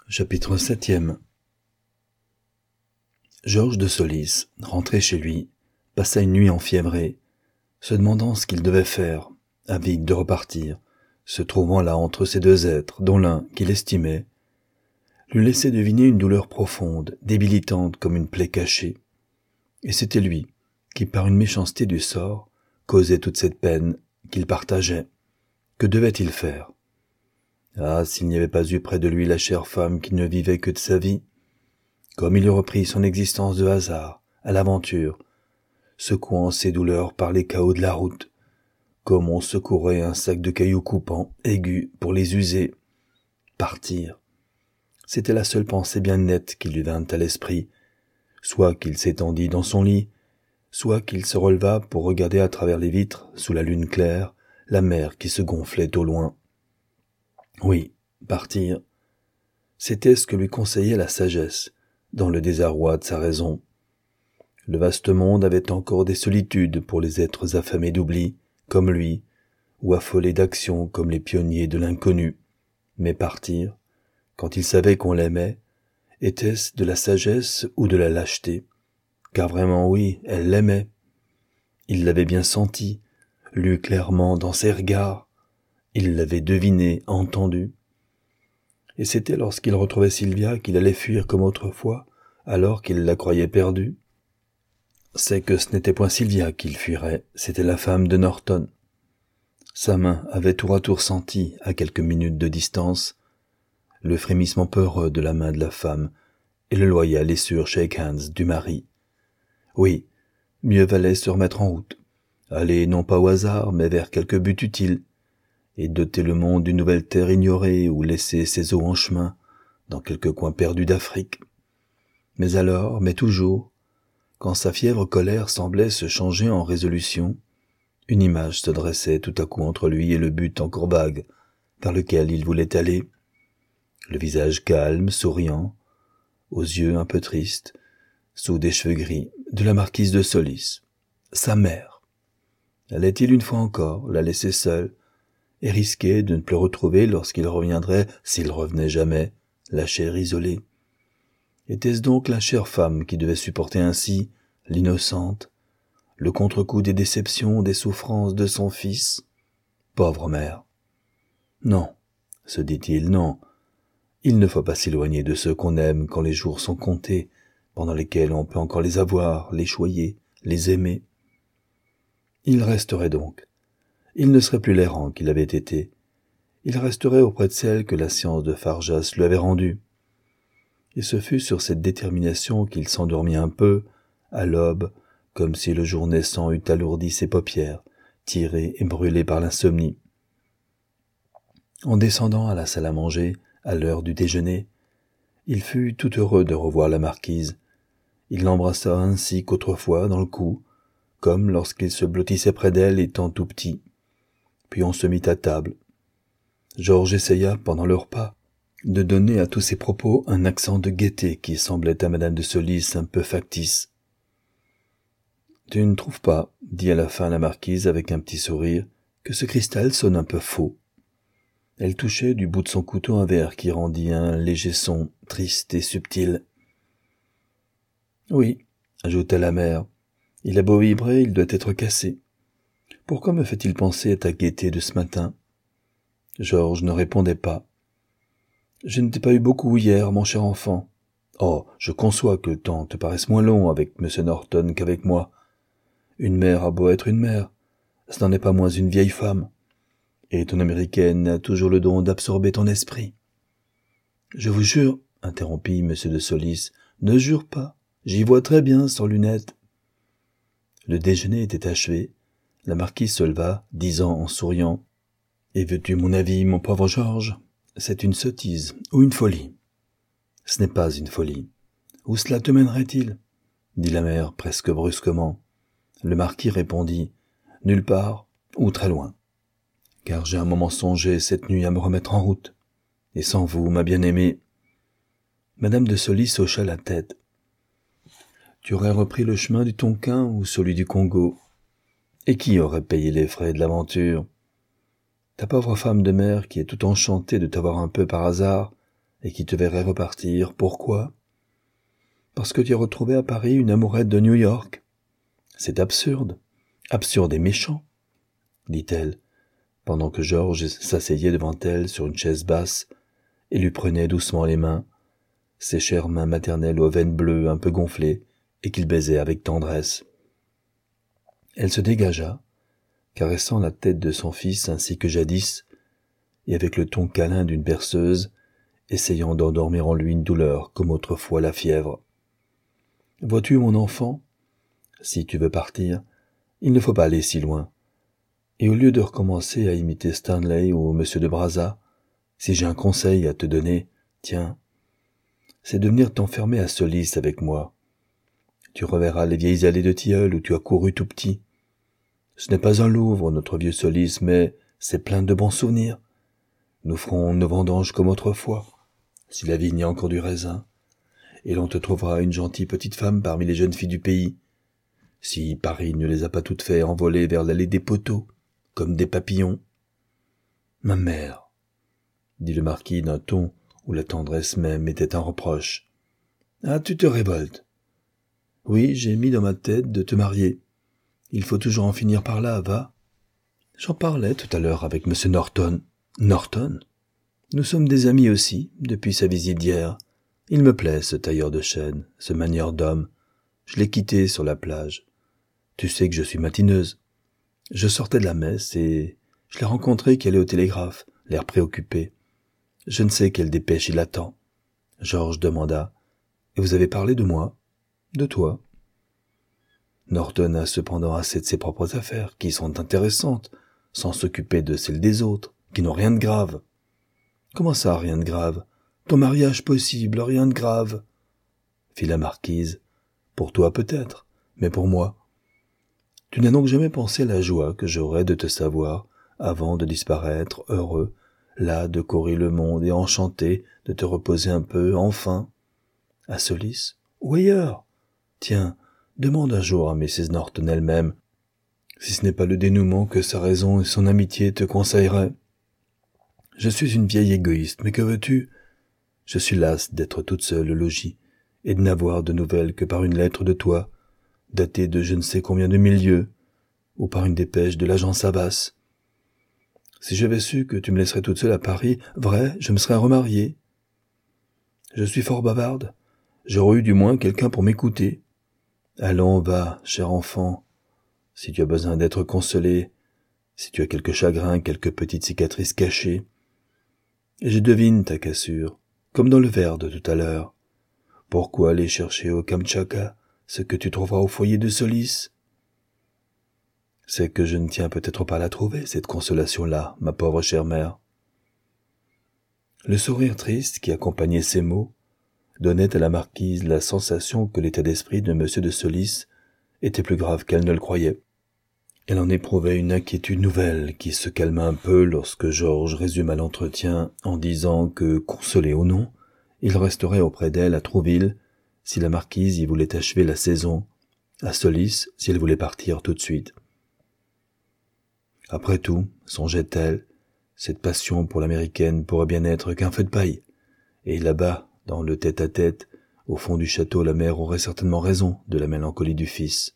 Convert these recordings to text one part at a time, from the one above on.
Chapitre 7. Georges de Solis, rentré chez lui, passa une nuit enfiévrée, se demandant ce qu'il devait faire, avide de repartir, se trouvant là entre ces deux êtres, dont l'un, qu'il estimait, lui laissait deviner une douleur profonde, débilitante comme une plaie cachée. Et c'était lui, qui par une méchanceté du sort, causait toute cette peine qu'il partageait. Que devait-il faire ? Ah, s'il n'y avait pas eu près de lui la chère femme qui ne vivait que de sa vie, comme il eût repris son existence de hasard, à l'aventure, secouant ses douleurs par les cahots de la route, comme on secourait un sac de cailloux coupants, aigus, pour les user. Partir. C'était la seule pensée bien nette qui lui vint à l'esprit, soit qu'il s'étendît dans son lit, soit qu'il se relevât pour regarder à travers les vitres, sous la lune claire, la mer qui se gonflait au loin. Oui, partir. C'était ce que lui conseillait la sagesse, dans le désarroi de sa raison. Le vaste monde avait encore des solitudes pour les êtres affamés d'oubli, comme lui, ou affolés d'action comme les pionniers de l'inconnu. Mais partir, quand il savait qu'on l'aimait, était-ce de la sagesse ou de la lâcheté ? Car vraiment oui, elle l'aimait. Il l'avait bien senti, lu clairement dans ses regards. Il l'avait deviné, entendu. Et c'était lorsqu'il retrouvait Sylvia qu'il allait fuir comme autrefois, alors qu'il la croyait perdue. C'est que ce n'était point Sylvia qu'il fuirait, c'était la femme de Norton. Sa main avait tour à tour senti, à quelques minutes de distance, le frémissement peureux de la main de la femme et le loyal et sûr shake hands du mari. Oui, mieux valait se remettre en route, aller non pas au hasard, mais vers quelque but utile, et doter le monde d'une nouvelle terre ignorée ou laisser ses eaux en chemin, dans quelque coin perdu d'Afrique. Mais alors, mais toujours, quand sa fièvre colère semblait se changer en résolution, une image se dressait tout à coup entre lui et le but encore vague, vers lequel il voulait aller. Le visage calme, souriant, aux yeux un peu tristes, sous des cheveux gris, de la marquise de Solis, sa mère. Allait-il une fois encore la laisser seule, et risquer de ne plus retrouver lorsqu'il reviendrait, s'il revenait jamais, la chair isolée? Était-ce donc la chère femme qui devait supporter ainsi, l'innocente, le contre-coup des déceptions, des souffrances de son fils? Pauvre mère! Non, se dit-il, non. Il ne faut pas s'éloigner de ceux qu'on aime quand les jours sont comptés, pendant lesquels on peut encore les avoir, les choyer, les aimer. Il resterait donc. Il ne serait plus l'errant qu'il avait été. Il resterait auprès de celle que la science de Farjas lui avait rendue. Et ce fut sur cette détermination qu'il s'endormit un peu, à l'aube, comme si le jour naissant eût alourdi ses paupières, tirées et brûlées par l'insomnie. En descendant à la salle à manger, à l'heure du déjeuner, il fut tout heureux de revoir la marquise. Il l'embrassa ainsi qu'autrefois dans le cou, comme lorsqu'il se blottissait près d'elle étant tout petit. Puis on se mit à table. Georges essaya, pendant le repas, de donner à tous ses propos un accent de gaieté qui semblait à madame de Solis un peu factice. « Tu ne trouves pas, dit à la fin la marquise avec un petit sourire, que ce cristal sonne un peu faux ?» Elle touchait du bout de son couteau un verre qui rendit un léger son, triste et subtil. « Oui, » ajouta la mère, « il a beau vibrer, il doit être cassé. Pourquoi me fait-il penser à ta gaieté de ce matin ?» Georges ne répondait pas. « Je ne t'ai pas eu beaucoup hier, mon cher enfant. Oh, je conçois que le temps te paraisse moins long avec M. Norton qu'avec moi. Une mère a beau être une mère, ce n'en est pas moins une vieille femme. Et ton américaine a toujours le don d'absorber ton esprit. »« Je vous jure, interrompit M. de Solis, ne jure pas, j'y vois très bien sans lunettes. » Le déjeuner était achevé. La marquise se leva, disant en souriant, « Et veux-tu mon avis, mon pauvre Georges ? C'est une sottise ou une folie. »« Ce n'est pas une folie. Où cela te mènerait-il » dit la mère presque brusquement. Le marquis répondit, « Nulle part ou très loin. Car j'ai un moment songé cette nuit à me remettre en route. Et sans vous, ma bien-aimée. » Madame de Solis hocha la tête. « Tu aurais repris le chemin du Tonkin ou celui du Congo. Et qui aurait payé les frais de l'aventure ? Ta pauvre femme de mère qui est tout enchantée de t'avoir un peu par hasard, et qui te verrait repartir. Pourquoi? Parce que tu as retrouvé à Paris une amourette de New York. C'est absurde et méchant, dit-elle, pendant que Georges s'asseyait devant elle sur une chaise basse et lui prenait doucement les mains, ses chères mains maternelles aux veines bleues un peu gonflées, et qu'il baisait avec tendresse. Elle se dégagea, caressant la tête de son fils ainsi que jadis, et avec le ton câlin d'une berceuse, essayant d'endormir en lui une douleur comme autrefois la fièvre. « Vois-tu, mon enfant, si tu veux partir, il ne faut pas aller si loin. Et au lieu de recommencer à imiter Stanley ou Monsieur de Brazza, si j'ai un conseil à te donner, tiens, c'est de venir t'enfermer à Solis avec moi. Tu reverras les vieilles allées de tilleul où tu as couru tout petit. Ce n'est pas un Louvre, notre vieux Solis, mais c'est plein de bons souvenirs. Nous ferons nos vendanges comme autrefois, si la vigne a encore du raisin, et l'on te trouvera une gentille petite femme parmi les jeunes filles du pays, si Paris ne les a pas toutes fait envoler vers l'allée des poteaux, comme des papillons. »« Ma mère, » dit le marquis d'un ton où la tendresse même était un reproche. « Ah, tu te révoltes. Oui, j'ai mis dans ma tête de te marier. Il faut toujours en finir par là, va. J'en parlais tout à l'heure avec M. Norton. »« Norton ? Nous sommes des amis aussi, depuis sa visite d'hier. Il me plaît, ce tailleur de chêne, ce manieur d'homme. Je l'ai quitté sur la plage. Tu sais que je suis matineuse. Je sortais de la messe et je l'ai rencontré qui allait au télégraphe, l'air préoccupé. Je ne sais quelle dépêche il attend. Georges demanda. « Et vous avez parlé de moi ? De toi ?» Norton a cependant assez de ses propres affaires, qui sont intéressantes, sans s'occuper de celles des autres, qui n'ont rien de grave. « Comment ça, rien de grave ? Ton mariage possible, rien de grave ?» fit la marquise. « Pour toi peut-être, mais pour moi. Tu n'as donc jamais pensé à la joie que j'aurais de te savoir, avant de disparaître, heureux, là de courir le monde et enchanté de te reposer un peu, enfin. À Solis, ou ailleurs. Tiens, demande un jour à Mrs. Norton elle-même, si ce n'est pas le dénouement que sa raison et son amitié te conseilleraient. Je suis une vieille égoïste, mais que veux-tu? Je suis lasse d'être toute seule au logis, et de n'avoir de nouvelles que par une lettre de toi, datée de je ne sais combien de mille lieues, ou par une dépêche de l'agent Savas. Si j'avais su que tu me laisserais toute seule à Paris, vrai, je me serais remariée. Je suis fort bavarde. J'aurais eu du moins quelqu'un pour m'écouter. Allons, va, cher enfant. Si tu as besoin d'être consolé, si tu as quelque chagrin, quelques petites cicatrices cachées. Et je devine ta cassure, comme dans le vers de tout à l'heure. Pourquoi aller chercher au Kamtchatka ce que tu trouveras au foyer de Solis? C'est que je ne tiens peut-être pas à la trouver, cette consolation-là, ma pauvre chère mère. Le sourire triste qui accompagnait ces mots donnait à la marquise la sensation que l'état d'esprit de M. de Solis était plus grave qu'elle ne le croyait. Elle en éprouvait une inquiétude nouvelle qui se calma un peu lorsque Georges résuma l'entretien en disant que, consolé ou non, il resterait auprès d'elle à Trouville si la marquise y voulait achever la saison, à Solis si elle voulait partir tout de suite. Après tout, songeait-elle, cette passion pour l'américaine pourrait bien être qu'un feu de paille, et là-bas, dans le tête-à-tête, au fond du château, la mère aurait certainement raison de la mélancolie du fils.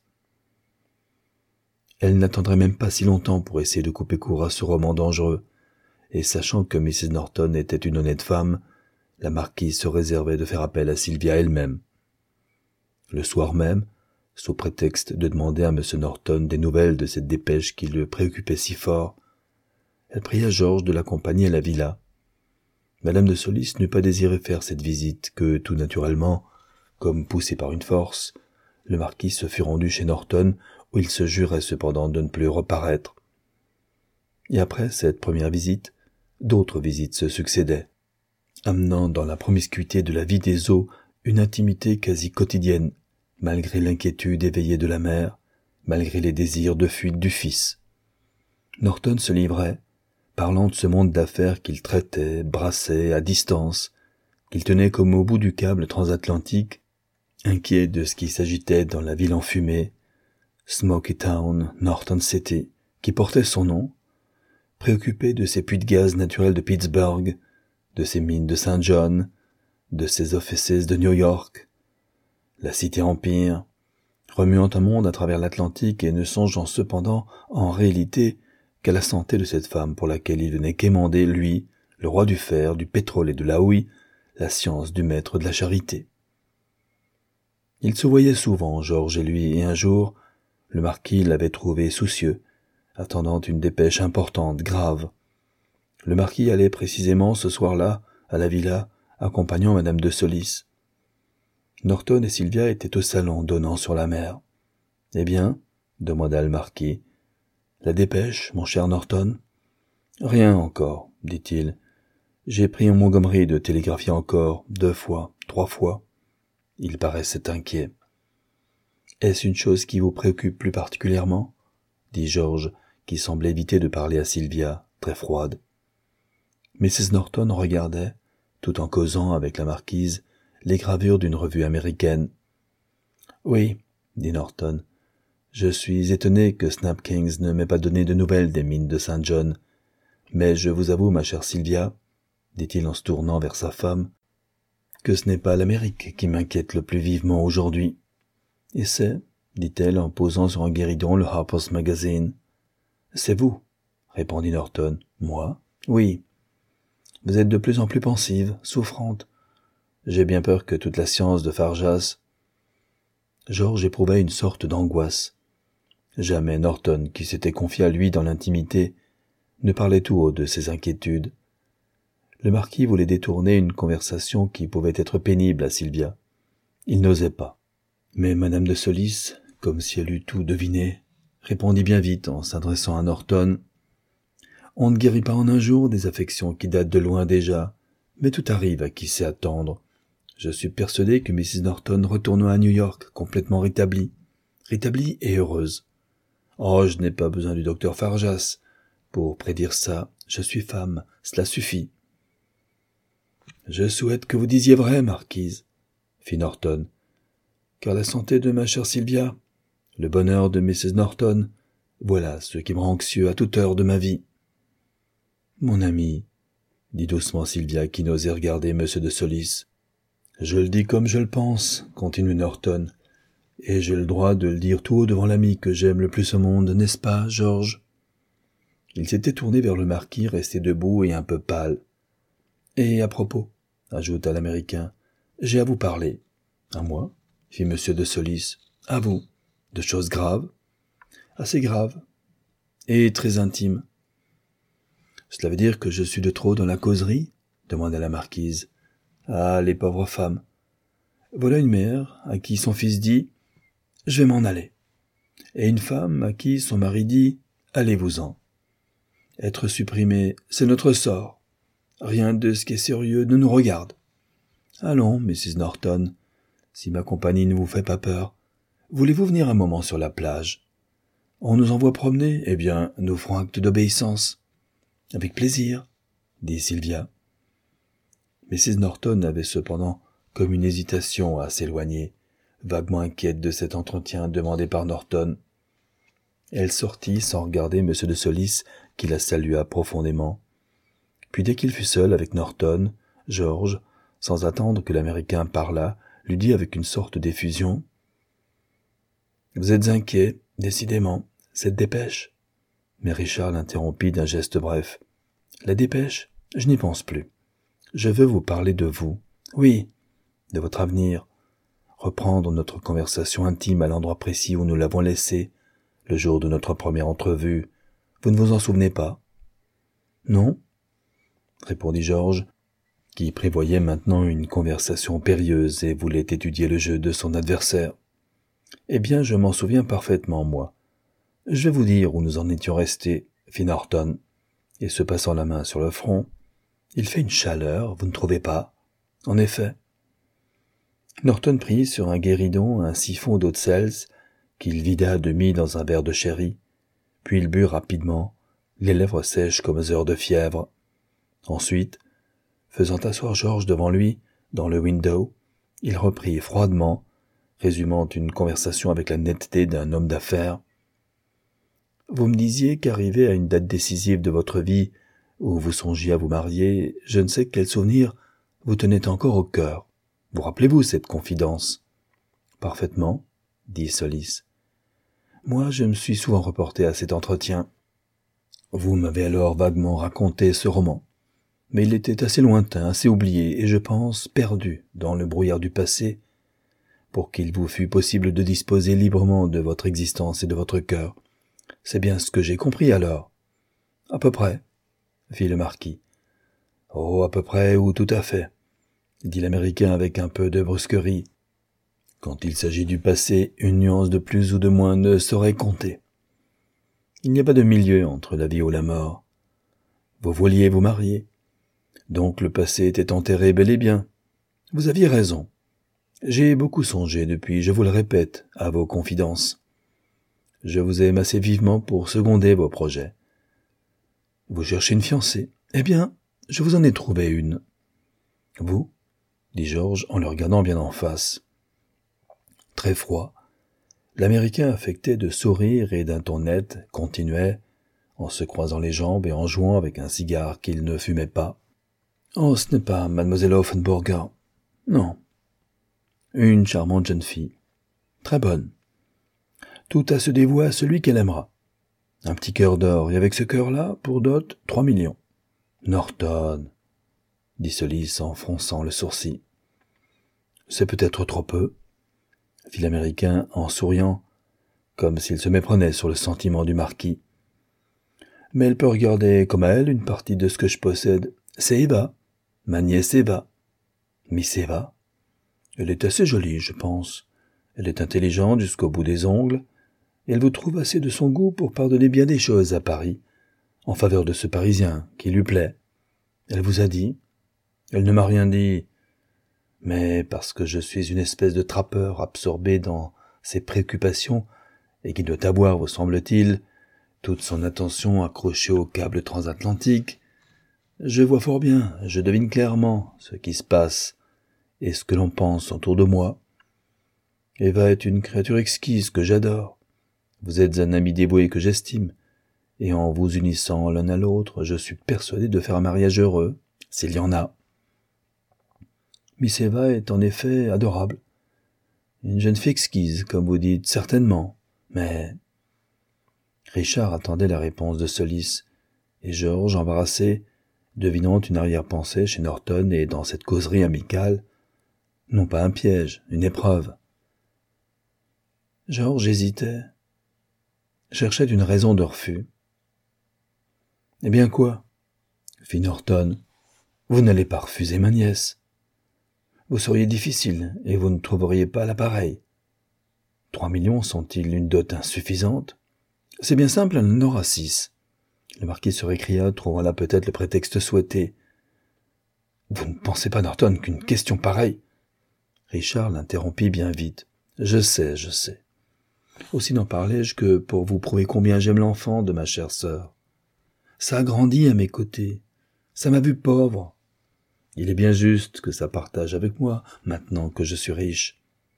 Elle n'attendrait même pas si longtemps pour essayer de couper court à ce roman dangereux, et sachant que Mrs. Norton était une honnête femme, la marquise se réservait de faire appel à Sylvia elle-même. Le soir même, sous prétexte de demander à M. Norton des nouvelles de cette dépêche qui le préoccupait si fort, elle pria Georges de l'accompagner à la villa. Madame de Solis n'eût pas désiré faire cette visite que, tout naturellement, comme poussé par une force, le marquis se fut rendu chez Norton, où il se jurait cependant de ne plus reparaître. Et après cette première visite, d'autres visites se succédaient, amenant dans la promiscuité de la vie des eaux une intimité quasi quotidienne, malgré l'inquiétude éveillée de la mère, malgré les désirs de fuite du fils. Norton se livrait, parlant de ce monde d'affaires qu'il traitait, brassait, à distance, qu'il tenait comme au bout du câble transatlantique, inquiet de ce qui s'agitait dans la ville enfumée, Smoky Town, Norton City, qui portait son nom, préoccupé de ses puits de gaz naturels de Pittsburgh, de ses mines de Saint John, de ces offices de New York, la cité empire, remuant un monde à travers l'Atlantique et ne songeant cependant en réalité qu'à la santé de cette femme pour laquelle il venait quémander, lui, le roi du fer, du pétrole et de la houille, la science du maître de la charité. Ils se voyaient souvent, Georges et lui, et un jour, le marquis l'avait trouvé soucieux, attendant une dépêche importante, grave. Le marquis allait précisément ce soir-là à la villa, accompagnant madame de Solis. Norton et Sylvia étaient au salon donnant sur la mer. « Eh bien ?» demanda le marquis. « La dépêche, mon cher Norton ?»« Rien encore, dit-il. J'ai pris en Montgomery de télégraphier encore 2 fois, 3 fois. » Il paraissait inquiet. « Est-ce une chose qui vous préoccupe plus particulièrement ?» dit Georges, qui semblait éviter de parler à Sylvia, très froide. Mrs. Norton regardait, tout en causant avec la marquise, les gravures d'une revue américaine. « Oui, dit Norton, je suis étonné que Snap Kings ne m'ait pas donné de nouvelles des mines de Saint John. Mais je vous avoue, ma chère Sylvia, dit-il en se tournant vers sa femme, que ce n'est pas l'Amérique qui m'inquiète le plus vivement aujourd'hui. Et c'est, dit-elle en posant sur un guéridon le Harper's Magazine. C'est vous, répondit Norton. Moi? Oui. Vous êtes de plus en plus pensive, souffrante. J'ai bien peur que toute la science de Farjas... Georges éprouvait une sorte d'angoisse. Jamais Norton, qui s'était confié à lui dans l'intimité, ne parlait tout haut de ses inquiétudes. Le marquis voulait détourner une conversation qui pouvait être pénible à Sylvia. Il n'osait pas. Mais madame de Solis, comme si elle eût tout deviné, répondit bien vite en s'adressant à Norton. « On ne guérit pas en un jour des affections qui datent de loin déjà, mais tout arrive à qui sait attendre. Je suis persuadé que Mrs. Norton retournera à New York complètement rétablie et heureuse. Oh, je n'ai pas besoin du docteur Farjas pour prédire ça. Je suis femme, cela suffit. »« Je souhaite que vous disiez vrai, marquise, » fit Norton, « car la santé de ma chère Sylvia, le bonheur de Mrs. Norton, voilà ce qui me rend anxieux à toute heure de ma vie. »« Mon ami, » dit doucement Sylvia qui n'osait regarder M. de Solis. « Je le dis comme je le pense, » continue Norton, « et j'ai le droit de le dire tout haut devant l'ami que j'aime le plus au monde, n'est-ce pas, Georges ?» Il s'était tourné vers le marquis, resté debout et un peu pâle. « Et à propos, » ajouta l'Américain, « j'ai à vous parler. »« À moi ?» fit M. de Solis. « À vous. De choses graves ?»« Assez graves. Et très intimes. »« Cela veut dire que je suis de trop dans la causerie ?» demanda la marquise. « Ah, les pauvres femmes. Voilà une mère à qui son fils dit « Je vais m'en aller » et une femme à qui son mari dit « Allez-vous-en ». Être supprimé, c'est notre sort. Rien de ce qui est sérieux ne nous regarde. Allons, Mrs. Norton, si ma compagnie ne vous fait pas peur, voulez-vous venir un moment sur la plage? On nous envoie promener, eh bien, nous ferons acte d'obéissance. Avec plaisir, dit Sylvia. Mrs. Norton avait cependant comme une hésitation à s'éloigner, vaguement inquiète de cet entretien demandé par Norton. Elle sortit sans regarder M. de Solis, qui la salua profondément. Puis dès qu'il fut seul avec Norton, Georges, sans attendre que l'Américain parlât, lui dit avec une sorte d'effusion. « Vous êtes inquiet, décidément, cette dépêche ?» Mais Richard l'interrompit d'un geste bref. « La dépêche? Je n'y pense plus. Je veux vous parler de vous. Oui, de votre avenir. Reprendre notre conversation intime à l'endroit précis où nous l'avons laissée, le jour de notre première entrevue. Vous ne vous en souvenez pas? »« Non, » répondit Georges, qui prévoyait maintenant une conversation périlleuse et voulait étudier le jeu de son adversaire. « Eh bien, je m'en souviens parfaitement, moi. Je vais vous dire où nous en étions restés, » fit Norton, et se passant la main sur le front. « Il fait une chaleur, vous ne trouvez pas? En effet. » Norton prit sur un guéridon un siphon d'eau de Seltz qu'il vida à demi dans un verre de sherry, puis il but rapidement, les lèvres sèches comme aux heures de fièvre. Ensuite, faisant asseoir Georges devant lui, dans le window, il reprit froidement, résumant une conversation avec la netteté d'un homme d'affaires. « Vous me disiez qu'arrivé à une date décisive de votre vie, où vous songiez à vous marier, je ne sais quel souvenir vous tenait encore au cœur. Vous rappelez-vous cette confidence ? Parfaitement, dit Solis. Moi, je me suis souvent reporté à cet entretien. Vous m'avez alors vaguement raconté ce roman. Mais il était assez lointain, assez oublié, et je pense perdu dans le brouillard du passé, pour qu'il vous fût possible de disposer librement de votre existence et de votre cœur. C'est bien ce que j'ai compris alors. À peu près, fit le marquis. Oh, à peu près ou tout à fait, dit l'Américain avec un peu de brusquerie. Quand il s'agit du passé, une nuance de plus ou de moins ne saurait compter. Il n'y a pas de milieu entre la vie ou la mort. Vous vouliez vous marier. Donc le passé était enterré bel et bien. Vous aviez raison. J'ai beaucoup songé depuis, je vous le répète, à vos confidences. Je vous aime assez vivement pour seconder vos projets. Vous cherchez une fiancée. Eh bien, je vous en ai trouvé une. Vous ? Dit Georges en le regardant bien en face. Très froid, l'Américain affectait de sourire et d'un ton net continuait, en se croisant les jambes et en jouant avec un cigare qu'il ne fumait pas. Oh, ce n'est pas mademoiselle Offenburger. Non. Une charmante jeune fille. Très bonne. Tout à se dévouer à celui qu'elle aimera. Un petit cœur d'or, et avec ce cœur-là, pour dot, 3 millions. Norton, dit Solis en fronçant le sourcil. C'est peut-être trop peu, fit l'Américain en souriant, comme s'il se méprenait sur le sentiment du marquis. Mais elle peut regarder comme à elle une partie de ce que je possède. C'est Eva, ma nièce Eva. Miss Eva. Elle est assez jolie, je pense. Elle est intelligente jusqu'au bout des ongles, et elle vous trouve assez de son goût pour pardonner bien des choses à Paris, en faveur de ce Parisien qui lui plaît. Elle vous a dit ? Elle ne m'a rien dit, mais parce que je suis une espèce de trappeur absorbé dans ses préoccupations et qui doit avoir, vous semble-t-il, toute son attention accrochée au câble transatlantique, je vois fort bien, je devine clairement ce qui se passe et ce que l'on pense autour de moi. Eva est une créature exquise que j'adore. Vous êtes un ami dévoué que j'estime, et en vous unissant l'un à l'autre, je suis persuadé de faire un mariage heureux, s'il y en a. Miss Eva est en effet adorable. Une jeune fille exquise, comme vous dites, certainement, mais... Richard attendait la réponse de Solis, et Georges, embarrassé, devinant une arrière-pensée chez Norton et dans cette causerie amicale, non pas un piège, une épreuve. Georges hésitait, cherchait une raison de refus. « Eh bien quoi ?» fit Norton. « Vous n'allez pas refuser ma nièce. Vous seriez difficile et vous ne trouveriez pas l'appareil. 3 millions sont-ils une dot insuffisante ? C'est bien simple, elle en aura 6. Le marquis se récria, trouvant là peut-être le prétexte souhaité. « Vous ne pensez pas, Norton, qu'une question pareille ?» Richard l'interrompit bien vite. « Je sais. Aussi n'en parlais-je que pour vous prouver combien j'aime l'enfant de ma chère sœur. Ça a grandi à mes côtés. Ça m'a vu pauvre. Il est bien juste que ça partage avec moi, maintenant que je suis riche.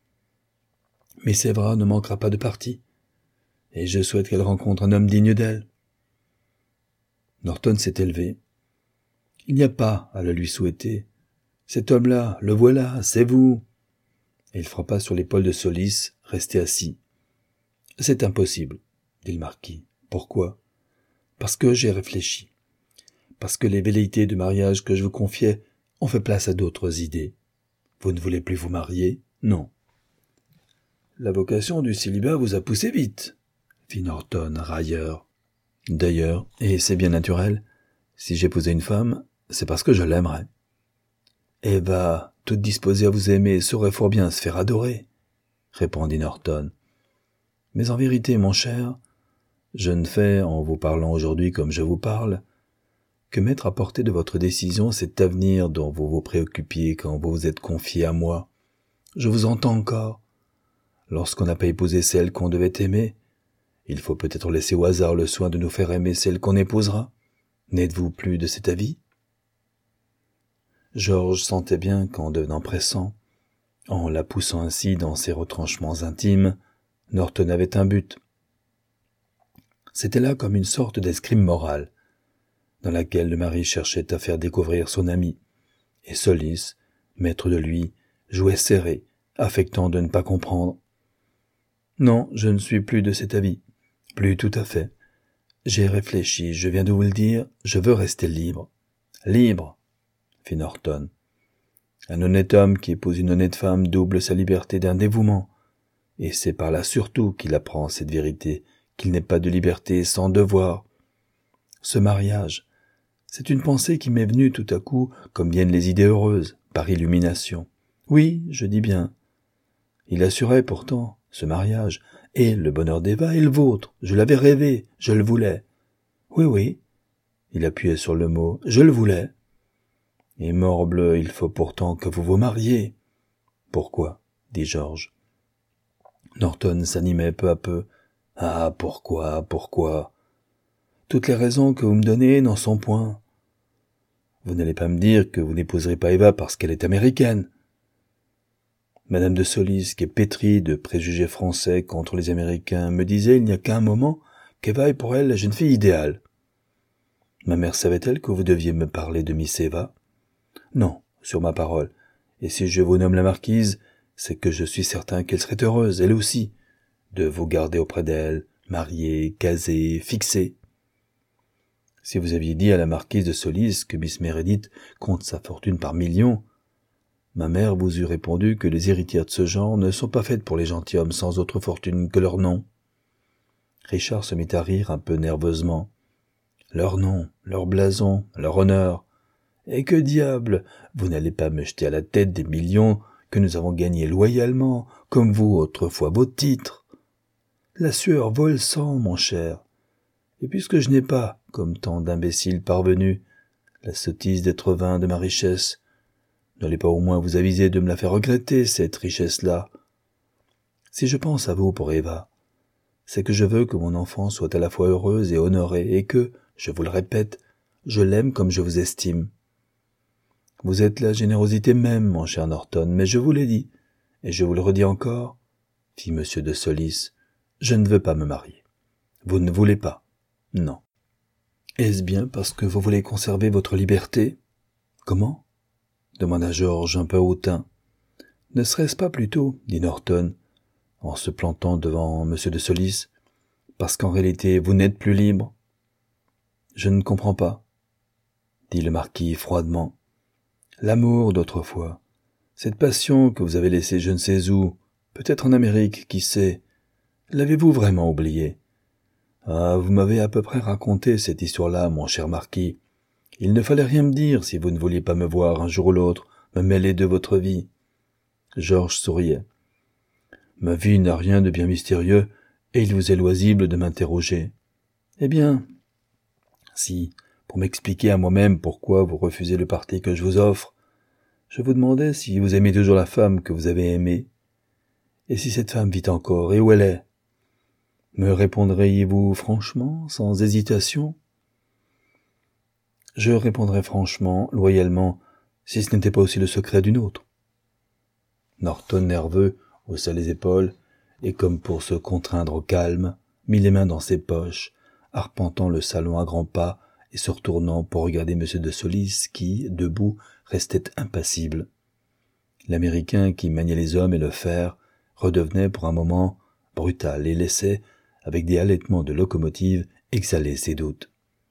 Mais Sévra ne manquera pas de parti, et je souhaite qu'elle rencontre un homme digne d'elle. » Norton s'est élevé. « Il n'y a pas à le lui souhaiter. Cet homme-là, le voilà, c'est vous. » Et il frappa sur l'épaule de Solis, resté assis. « C'est impossible, » dit le marquis. « Pourquoi ? Parce que j'ai réfléchi. Parce que les velléités de mariage que je vous confiais ont fait place à d'autres idées. Vous ne voulez plus vous marier ? Non. » « La vocation du célibat vous a poussé vite, » fit Norton, railleur. « D'ailleurs, et c'est bien naturel, si j'épousais une femme, c'est parce que je l'aimerais. Eva, toute disposée à vous aimer, saurait fort bien se faire adorer, » répondit Norton. « Mais en vérité, mon cher, je ne fais, en vous parlant aujourd'hui comme je vous parle, que mettre à portée de votre décision cet avenir dont vous vous préoccupiez quand vous vous êtes confié à moi. Je vous entends encore. Lorsqu'on n'a pas épousé celle qu'on devait aimer, il faut peut-être laisser au hasard le soin de nous faire aimer celle qu'on épousera. N'êtes-vous plus de cet avis ? » Georges sentait bien qu'en devenant pressant, en la poussant ainsi dans ses retranchements intimes, Norton avait un but. C'était là comme une sorte d'escrime morale, dans laquelle le mari cherchait à faire découvrir son ami, Et Solis, maître de lui, jouait serré, affectant de ne pas comprendre. « Non, je ne suis plus de cet avis. Plus tout à fait. J'ai réfléchi, je viens de vous le dire, je veux rester libre. »« Libre !» fit Norton. « Un honnête homme qui épouse une honnête femme double sa liberté d'un dévouement. Et c'est par là surtout qu'il apprend cette vérité, qu'il n'est pas de liberté sans devoir. Ce mariage, c'est une pensée qui m'est venue tout à coup, comme viennent les idées heureuses, par illumination. Oui, je dis bien. Il assurait pourtant, ce mariage, et le bonheur d'Eva et le vôtre. Je l'avais rêvé, je le voulais. Oui, oui. Il appuyait sur le mot, je le voulais. Et morbleu, il faut pourtant que vous vous mariez. Pourquoi? Dit Georges. Norton s'animait peu à peu. Ah, pourquoi? Toutes les raisons que vous me donnez n'en sont point. Vous n'allez pas me dire que vous n'épouserez pas Eva parce qu'elle est américaine. Madame de Solis, qui est pétrie de préjugés français contre les Américains, me disait il n'y a qu'un moment qu'Eva est pour elle la jeune fille idéale. Ma mère savait-elle que vous deviez me parler de Miss Eva? Non, sur ma parole. Et si je vous nomme la marquise, c'est que je suis certain qu'elle serait heureuse, elle aussi, de vous garder auprès d'elle, mariée, casée, fixée. Si vous aviez dit à la marquise de Solis que Miss Meredith compte sa fortune par millions, ma mère vous eût répondu que les héritières de ce genre ne sont pas faites pour les gentilshommes sans autre fortune que leur nom. Richard se mit à rire un peu nerveusement. Leur nom, leur blason, leur honneur. Et que diable, vous n'allez pas me jeter à la tête des millions que nous avons gagnés loyalement, comme vous autrefois vos titres. La sueur vole sang, mon cher. Et puisque je n'ai pas, comme tant d'imbéciles parvenus, la sottise d'être vain de ma richesse, n'allez pas au moins vous aviser de me la faire regretter, cette richesse-là. Si je pense à vous pour Eva, c'est que je veux que mon enfant soit à la fois heureuse et honorée, et que, je vous le répète, je l'aime comme je vous estime. Vous êtes la générosité même, mon cher Norton, mais je vous l'ai dit, et je vous le redis encore, fit M. de Solis, je ne veux pas me marier. Vous ne voulez pas? Non. Est-ce bien parce que vous voulez conserver votre liberté? Comment? Demanda Georges un peu hautain. Ne serait-ce pas plutôt, dit Norton, en se plantant devant M. de Solis, parce qu'en réalité vous n'êtes plus libre? Je ne comprends pas, dit le marquis froidement. L'amour d'autrefois, cette passion que vous avez laissée je ne sais où, peut-être en Amérique, qui sait, l'avez-vous vraiment oubliée? Ah, vous m'avez à peu près raconté cette histoire-là, mon cher marquis. Il ne fallait rien me dire si vous ne vouliez pas me voir un jour ou l'autre, me mêler de votre vie. Georges souriait. Ma vie n'a rien de bien mystérieux, et il vous est loisible de m'interroger. Eh bien, si, pour m'expliquer à moi-même pourquoi vous refusez le parti que je vous offre, je vous demandais si vous aimez toujours la femme que vous avez aimée, et si cette femme vit encore, et où elle est. Me répondriez-vous franchement, sans hésitation? Je répondrais franchement, loyalement, si ce n'était pas aussi le secret d'une autre. Norton, nerveux, haussa les épaules, et comme pour se contraindre au calme, mit les mains dans ses poches, arpentant le salon à grands pas et se retournant pour regarder M. de Solis qui, debout, restait impassible. L'Américain qui maniait les hommes et le fer redevenait pour un moment brutal et laissait, avec des halètements de locomotive, exhaler ses doutes.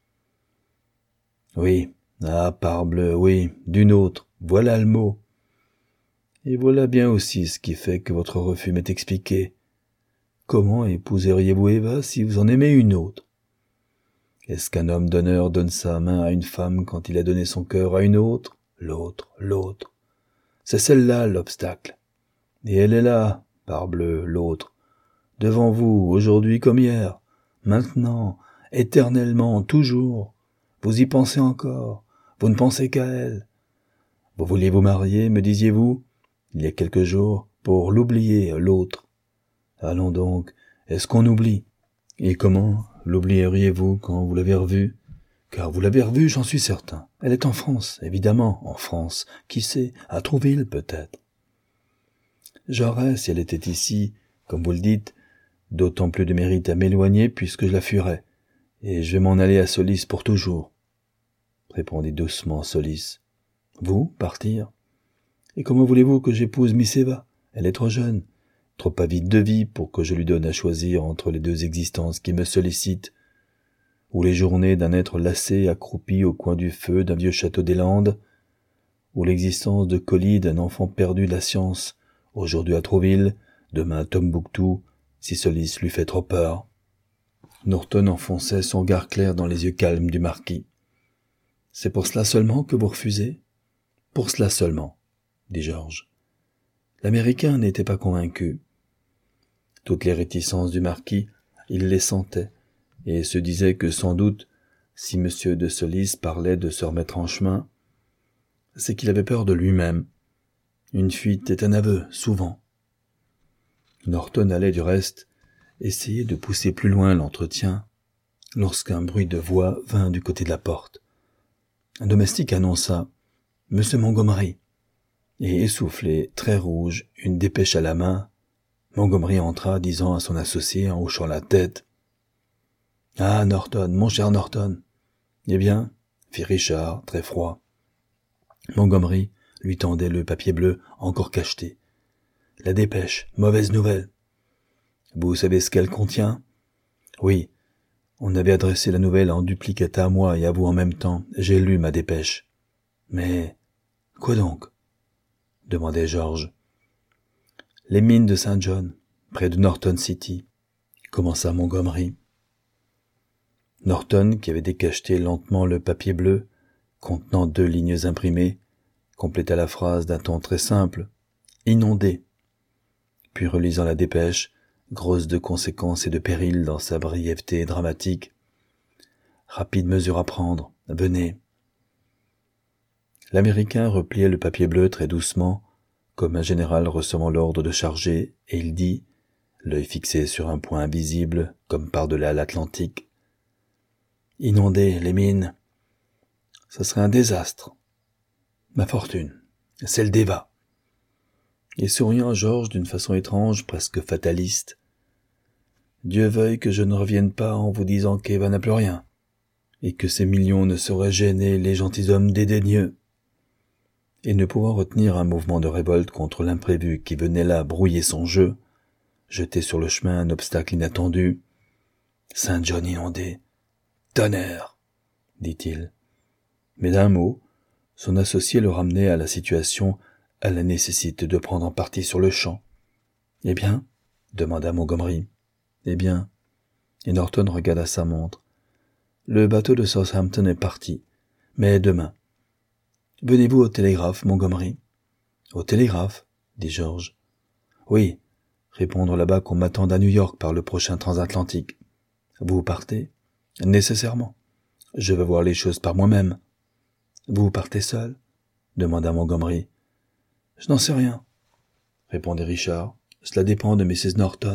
Oui, ah, parbleu, oui, d'une autre, voilà le mot. Et voilà bien aussi ce qui fait que votre refus m'est expliqué. Comment épouseriez-vous Eva si vous en aimez une autre? Est-ce qu'un homme d'honneur donne sa main à une femme quand il a donné son cœur à une autre? L'autre. C'est celle-là l'obstacle. Et elle est là, parbleu, l'autre. Devant vous, aujourd'hui comme hier, maintenant, éternellement, toujours. Vous y pensez encore, vous ne pensez qu'à elle. Vous vouliez vous marier, me disiez-vous, il y a quelques jours, pour l'oublier, l'autre. Allons donc, est-ce qu'on oublie? Et comment l'oublieriez-vous quand vous l'avez revue? Car vous l'avez revue, j'en suis certain. Elle est en France, évidemment, en France. Qui sait, à Trouville peut-être. J'aurais, si elle était ici, comme vous le dites, d'autant plus de mérite à m'éloigner puisque je la fuirais, et je vais m'en aller à Solis pour toujours, répondit doucement Solis. Vous, partir? Et comment voulez-vous que j'épouse Miss Eva? Elle est trop jeune, trop avide de vie pour que je lui donne à choisir entre les deux existences qui me sollicitent, ou les journées d'un être lassé accroupi au coin du feu d'un vieux château des Landes, ou l'existence de colis d'un enfant perdu de la science, aujourd'hui à Trouville, demain à Tombouctou, si ce lys lui fait trop peur. Norton enfonçait son regard clair dans les yeux calmes du marquis. « C'est pour cela seulement que vous refusez ?»« Pour cela seulement, » dit Georges. L'Américain n'était pas convaincu. Toutes les réticences du marquis, il les sentait, et se disait que sans doute, si M. de Solis parlait de se remettre en chemin, c'est qu'il avait peur de lui-même. Une fuite est un aveu, souvent. Norton allait du reste essayer de pousser plus loin l'entretien, lorsqu'un bruit de voix vint du côté de la porte. Un domestique annonça « Monsieur Montgomery » et essoufflé, très rouge, une dépêche à la main, Montgomery entra, disant à son associé en hochant la tête « Ah, Norton, mon cher Norton !»« Eh bien ?» fit Richard, très froid. Montgomery lui tendait le papier bleu encore cacheté. « La dépêche, mauvaise nouvelle. »« Vous savez ce qu'elle contient ?»« Oui. On avait adressé la nouvelle en duplicata à moi et à vous en même temps. J'ai lu ma dépêche. »« Mais quoi donc ?» demandait Georges. « Les mines de Saint John, près de Norton City, » commença Montgomery. Norton, qui avait décacheté lentement le papier bleu, contenant 2 lignes imprimées, compléta la phrase d'un ton très simple, « inondé », puis relisant la dépêche, grosse de conséquences et de périls dans sa brièveté dramatique, « rapide mesure à prendre, venez ». L'Américain repliait le papier bleu très doucement, comme un général recevant l'ordre de charger, et il dit, l'œil fixé sur un point invisible, comme par-delà l'Atlantique, « Inonder les mines, ce serait un désastre. Ma fortune, celle d'Eva. » Et souriant à Georges d'une façon étrange, presque fataliste, « Dieu veuille que je ne revienne pas en vous disant qu'Eva n'a plus rien, et que ces millions ne sauraient gêner les gentilshommes dédaigneux. » Et ne pouvant retenir un mouvement de révolte contre l'imprévu qui venait là brouiller son jeu, jeter sur le chemin un obstacle inattendu. « Saint John inondé. Tonnerre !» dit-il. Mais d'un mot, son associé le ramenait à la situation, à la nécessité de prendre parti sur le champ. « Eh bien ?» demanda Montgomery. « Eh bien ?» Et Norton regarda sa montre. « Le bateau de Southampton est parti, mais demain. Venez-vous au télégraphe, Montgomery ?»« Au télégraphe ?» dit Georges. « Oui, répondre là-bas qu'on m'attende à New York par le prochain transatlantique. »« Vous partez ?»« Nécessairement. Je veux voir les choses par moi-même. »« Vous partez seul ?» demanda Montgomery. « Je n'en sais rien, » répondait Richard. « Cela dépend de Mrs. Norton. »